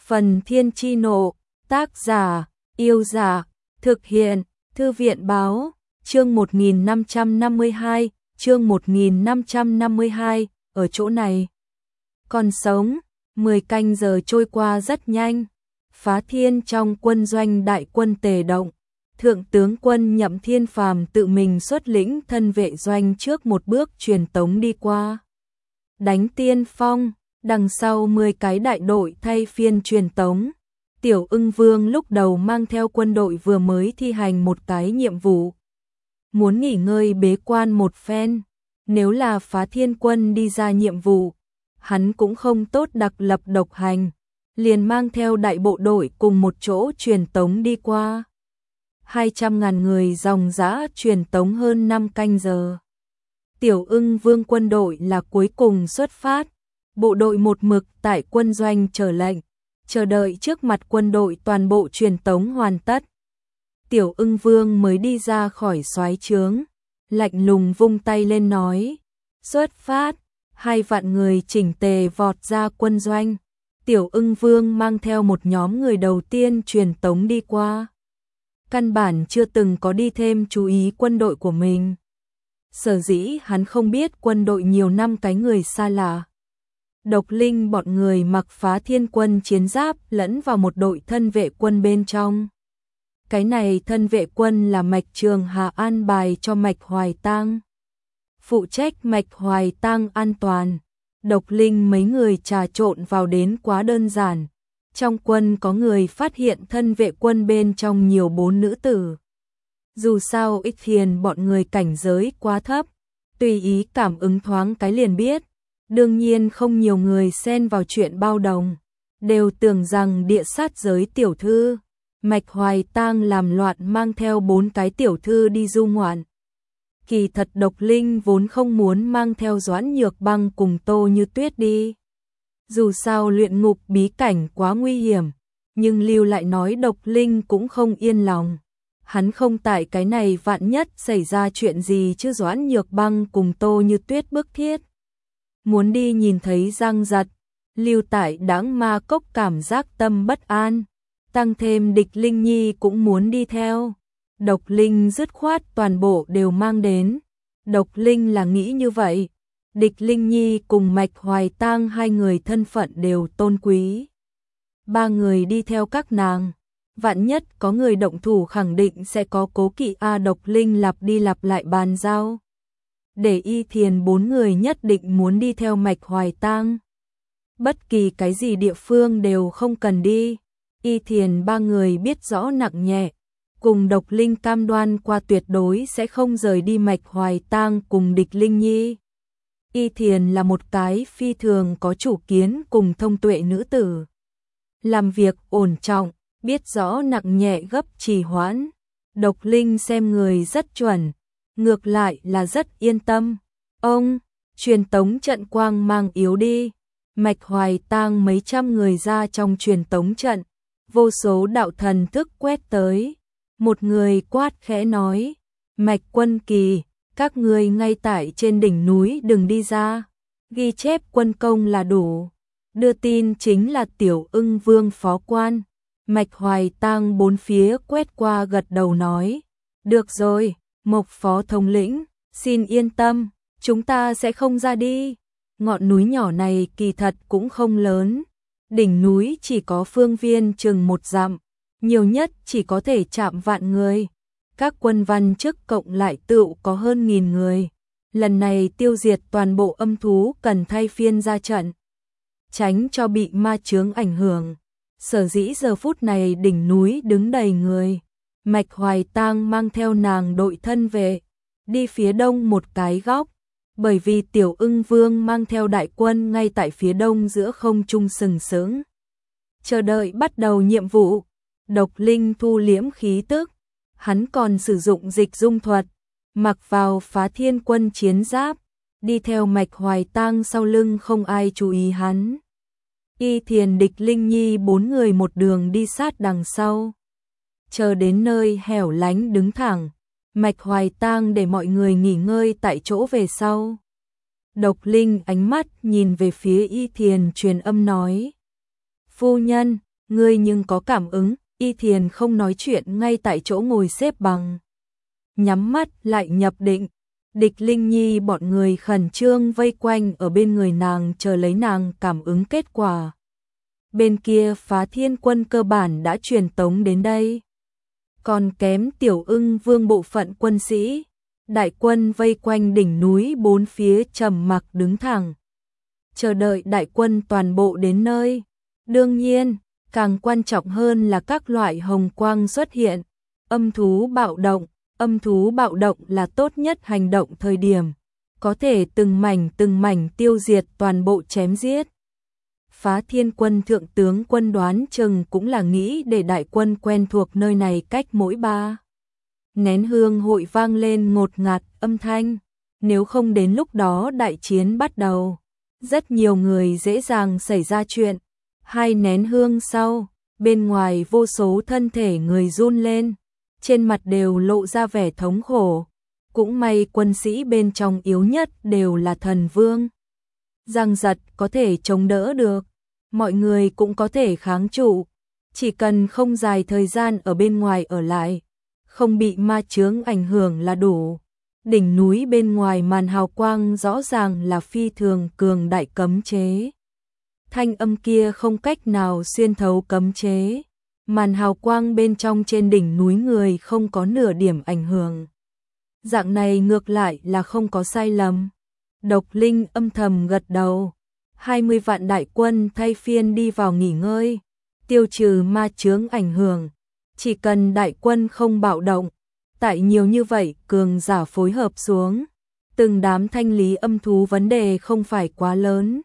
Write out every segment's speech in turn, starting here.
Phần Thiên Chi Nộ, tác giả, Yêu Giả, thực hiện, Thư viện Báo, chương 1552, chương 1552, ở chỗ này. Còn sống, 10 canh giờ trôi qua rất nhanh. Phá Thiên trong quân doanh đại quân Tề động, Thượng tướng quân Nhậm Thiên Phàm tự mình xuất lĩnh thân vệ doanh trước một bước truyền tống đi qua. Đánh tiên phong, đằng sau 10 cái đại đội thay phiên truyền tống. Tiểu Ưng Vương lúc đầu mang theo quân đội vừa mới thi hành một cái nhiệm vụ. Muốn nghỉ ngơi bế quan một phen, nếu là Phá Thiên quân đi ra nhiệm vụ, hắn cũng không tốt đặc lập độc hành, liền mang theo đại bộ đội cùng một chỗ truyền tống đi qua. 200.000 người dòng dã truyền tống hơn 5 canh giờ. Tiểu Ưng Vương quân đội là cuối cùng xuất phát, bộ đội một mực tại quân doanh chờ lệnh, chờ đợi trước mặt quân đội toàn bộ truyền tống hoàn tất. Tiểu Ưng Vương mới đi ra khỏi soái trướng, lạnh lùng vung tay lên nói, xuất phát. 2 vạn người chỉnh tề vọt ra quân doanh. Tiểu Ưng Vương mang theo một nhóm người đầu tiên truyền tống đi qua. Căn bản chưa từng có đi thêm chú ý quân đội của mình. Sở dĩ hắn không biết quân đội nhiều năm cái người xa lạ. Độc Linh bọn người mặc Phá Thiên quân chiến giáp lẫn vào một đội thân vệ quân bên trong. Cái này thân vệ quân là Mạch Trường Hà an bài cho Mạch Hoài Tang. Phụ trách Mạch Hoài Tang an toàn. Độc Linh mấy người trà trộn vào đến quá đơn giản. Trong quân có người phát hiện thân vệ quân bên trong nhiều 4 nữ tử. Dù sao ít thiền bọn người cảnh giới quá thấp, tùy ý cảm ứng thoáng cái liền biết. Đương nhiên không nhiều người xen vào chuyện bao đồng, đều tưởng rằng địa sát giới tiểu thư. Mạch Hoài Tang làm loạn mang theo 4 cái tiểu thư đi du ngoạn. Kỳ thật Độc Linh vốn không muốn mang theo Doãn Nhược Băng cùng Tô Như Tuyết đi. Dù sao luyện ngục bí cảnh quá nguy hiểm, nhưng Lưu lại nói Độc Linh cũng không yên lòng. Hắn không tại cái này vạn nhất xảy ra chuyện gì chứ Doãn Nhược Băng cùng Tô Như Tuyết bức thiết. Muốn đi nhìn thấy răng giật, Lưu tại Đãng Ma Cốc cảm giác tâm bất an. Tăng thêm Địch Linh Nhi cũng muốn đi theo. Độc Linh dứt khoát toàn bộ đều mang đến. Độc Linh là nghĩ như vậy. Địch Linh Nhi cùng Mạch Hoài Tang 2 người thân phận đều tôn quý. 3 người đi theo các nàng. Vạn nhất có người động thủ khẳng định sẽ có cố kỵ Độc Linh lặp đi lặp lại bàn giao. Để Y Thiền 4 người nhất định muốn đi theo Mạch Hoài Tang. Bất kỳ cái gì địa phương đều không cần đi. Y Thiền 3 người biết rõ nặng nhẹ. Cùng Độc Linh cam đoan qua tuyệt đối sẽ không rời đi Mạch Hoài Tang cùng Địch Linh Nhi. Y Thiền là một cái phi thường có chủ kiến cùng thông tuệ nữ tử. Làm việc ổn trọng, biết rõ nặng nhẹ gấp trì hoãn. Độc Linh xem người rất chuẩn, ngược lại là rất yên tâm. Ông, truyền tống trận quang mang yếu đi. Mạch Hoài Tang mấy trăm người ra trong truyền tống trận, vô số đạo thần thức quét tới. Một người quát khẽ nói, Mạch Quân Kỳ, các ngươi ngay tại trên đỉnh núi đừng đi ra, ghi chép quân công là đủ. Đưa tin chính là Tiểu Ưng Vương phó quan. Mạch Hoài Tang 4 phía quét qua gật đầu nói, được rồi, Mộc phó thống lĩnh, xin yên tâm, chúng ta sẽ không ra đi. Ngọn núi nhỏ này kỳ thật cũng không lớn, đỉnh núi chỉ có phương viên chừng 1 dặm, nhiều nhất chỉ có thể chạm vạn người. Các quân văn chức cộng lại tựu có hơn 1000 người. Lần này tiêu diệt toàn bộ âm thú cần thay phiên ra trận, tránh cho bị ma chướng ảnh hưởng. Sở dĩ giờ phút này đỉnh núi đứng đầy người. Mạch Hoài Tang mang theo nàng đội thân vệ, đi phía đông một cái góc, bởi vì Tiểu Ưng Vương mang theo đại quân ngay tại phía đông giữa không trung sừng sững. Chờ đợi bắt đầu nhiệm vụ. Độc Linh thu liễm khí tức, hắn còn sử dụng dịch dung thuật, mặc vào Phá Thiên quân chiến giáp, đi theo Mạch Hoài Tang sau lưng không ai chú ý hắn. Y Thiền Địch Linh Nhi 4 người một đường đi sát đằng sau. Chờ đến nơi hẻo lánh đứng thẳng, Mạch Hoài Tang để mọi người nghỉ ngơi tại chỗ về sau. Độc Linh ánh mắt nhìn về phía Y Thiền truyền âm nói, phu nhân, ngươi nhưng có cảm ứng, Y Thiền không nói chuyện ngay tại chỗ ngồi xếp bằng. Nhắm mắt lại nhập định, Địch Linh Nhi bọn người khẩn trương vây quanh ở bên người nàng chờ lấy nàng cảm ứng kết quả. Bên kia Phá Thiên Quân cơ bản đã truyền tống đến đây. Còn kém Tiểu Ưng Vương bộ phận quân sĩ, đại quân vây quanh đỉnh núi bốn phía trầm mặc đứng thẳng, chờ đợi đại quân toàn bộ đến nơi. Đương nhiên, càng quan trọng hơn là các loại hồng quang xuất hiện, âm thú bạo động là tốt nhất hành động thời điểm, có thể từng mảnh tiêu diệt toàn bộ chém giết. Phá Thiên Quân thượng tướng quân đoán chừng cũng là nghĩ để đại quân quen thuộc nơi này cách mỗi 3 nén hương hội vang lên ngột ngạt âm thanh, nếu không đến lúc đó đại chiến bắt đầu, rất nhiều người dễ dàng xảy ra chuyện. 2 nén hương sau, bên ngoài vô số thân thể người run lên, trên mặt đều lộ ra vẻ thống khổ. Cũng may quân sĩ bên trong yếu nhất đều là thần vương. Giang giật có thể chống đỡ được, mọi người cũng có thể kháng trụ, chỉ cần không dài thời gian ở bên ngoài ở lại, không bị ma chướng ảnh hưởng là đủ. Đỉnh núi bên ngoài màn hào quang rõ ràng là phi thường cường đại cấm chế. Thanh âm kia không cách nào xuyên thấu cấm chế. Màn hào quang bên trong trên đỉnh núi người không có nửa điểm ảnh hưởng. Dạng này ngược lại là không có sai lầm. Độc Linh âm thầm gật đầu. 20 vạn đại quân thay phiên đi vào nghỉ ngơi, tiêu trừ ma chướng ảnh hưởng. Chỉ cần đại quân không bạo động, tại nhiều như vậy cường giả phối hợp xuống, từng đám thanh lý âm thú vấn đề không phải quá lớn.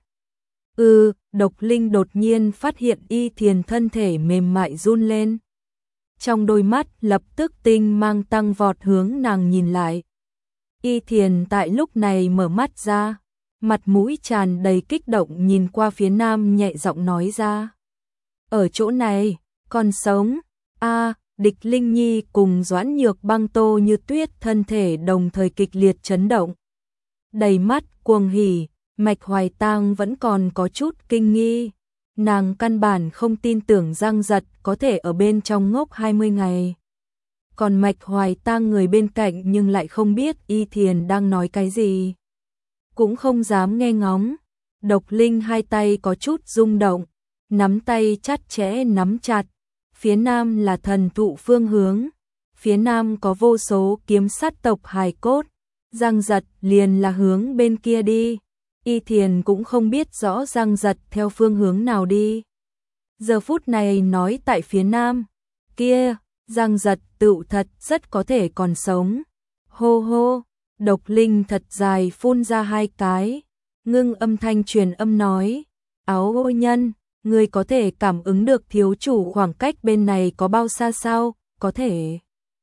Độc Linh đột nhiên phát hiện Y Thiền thân thể mềm mại run lên. Trong đôi mắt lập tức tinh mang tăng vọt hướng nàng nhìn lại. Y Thiền tại lúc này mở mắt ra, mặt mũi tràn đầy kích động nhìn qua phía nam nhẹ giọng nói ra. Ở chỗ này, còn sống. Địch Linh Nhi cùng Doãn Nhược Băng Tô Như Tuyết thân thể đồng thời kịch liệt chấn động. Đầy mắt cuồng hỉ, Mạch Hoài Tang vẫn còn có chút kinh nghi. Nàng căn bản không tin tưởng Giang Giật có thể ở bên trong ngốc 20 ngày. Còn Mạch Hoài Tang người bên cạnh nhưng lại không biết Y Thiền đang nói cái gì. Cũng không dám nghe ngóng. Độc Linh hai tay có chút rung động, nắm tay chặt chẽ nắm chặt. Phía nam là thần thụ phương hướng, phía nam có vô số kiếm sát tộc hài cốt, Giang Giật liền là hướng bên kia đi. Y Thiền cũng không biết rõ Giang Giật theo phương hướng nào đi. Giờ phút này nói tại phía nam, kia, Giang Giật tựu thật rất có thể còn sống. Hô hô, Độc Linh thật dài phun ra 2 cái, ngưng âm thanh truyền âm nói, Áo Ôi Nhân, ngươi có thể cảm ứng được thiếu chủ khoảng cách bên này có bao xa sao? Có thể.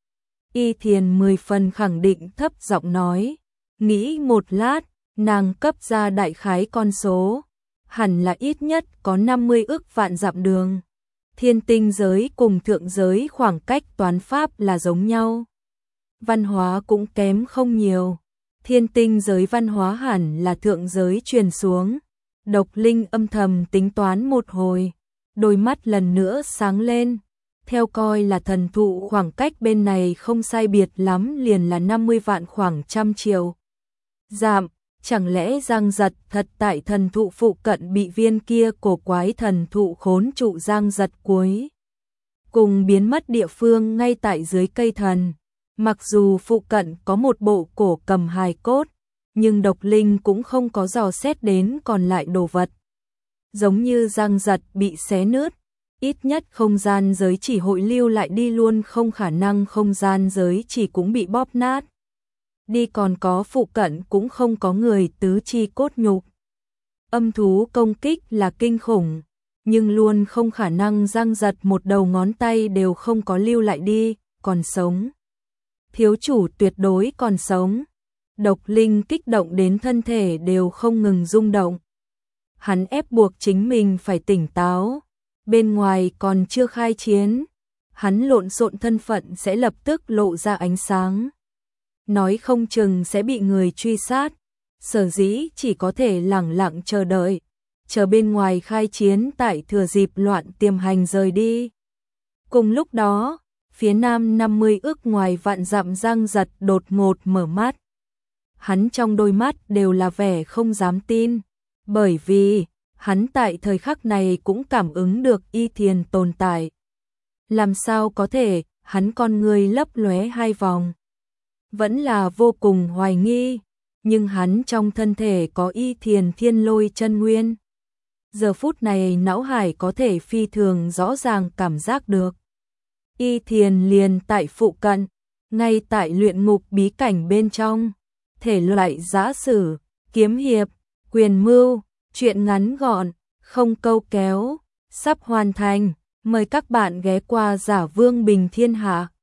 Y Thiền 10 phần khẳng định thấp giọng nói. Nghĩ một lát, nàng cấp ra đại khái con số. Hẳn là ít nhất có 50 ức vạn dặm đường. Thiên tinh giới cùng thượng giới khoảng cách toán pháp là giống nhau. Văn hóa cũng kém không nhiều. Thiên tinh giới văn hóa hẳn là thượng giới truyền xuống. Độc Linh âm thầm tính toán một hồi, đôi mắt lần nữa sáng lên. Theo coi là thần thụ khoảng cách bên này không sai biệt lắm liền là 50 vạn khoảng 100 triệu dặm. Chẳng lẽ Giang Giật thật tại thần thụ phụ cận bị viên kia cổ quái thần thụ khốn trụ Giang Giật cuối cùng biến mất địa phương ngay tại dưới cây thần. Mặc dù phụ cận có một bộ cổ cầm hài cốt, nhưng Độc Linh cũng không có dò xét đến còn lại đồ vật. Giống như Giang Giật bị xé nứt, ít nhất không gian giới chỉ hội lưu lại đi luôn, không khả năng không gian giới chỉ cũng bị bóp nát. Đi còn có phụ cận cũng không có người tứ chi cốt nhục. Âm thú công kích là kinh khủng, nhưng luôn không khả năng Giang Giật một đầu ngón tay đều không có lưu lại đi, còn sống. Thiếu chủ tuyệt đối còn sống. Độc Linh kích động đến thân thể đều không ngừng rung động. Hắn ép buộc chính mình phải tỉnh táo. Bên ngoài còn chưa khai chiến, hắn lộn xộn thân phận sẽ lập tức lộ ra ánh sáng. Nói không chừng sẽ bị người truy sát. Sở dĩ chỉ có thể lẳng lặng chờ đợi. chờ bên ngoài khai chiến tại thừa dịp loạn tiềm hành rời đi. Cùng lúc đó, phía nam 50 ức ngoài vạn dặm Giang Giật đột ngột mở mắt. Hắn trong đôi mắt đều là vẻ không dám tin, bởi vì hắn tại thời khắc này cũng cảm ứng được Y Thiền tồn tại. Làm sao có thể, hắn con người lấp lóe hai vòng. Vẫn là vô cùng hoài nghi, nhưng hắn trong thân thể có Y Thiền Thiên Lôi chân nguyên. Giờ phút này não hải có thể phi thường rõ ràng cảm giác được. Y Thiền liền tại phụ cận, ngay tại luyện ngục bí cảnh bên trong. Thể loại giã sử, kiếm hiệp, quyền mưu, truyện ngắn gọn, không câu kéo, sắp hoàn thành. Mời các bạn ghé qua Giả Vương Bình Thiên Hạ.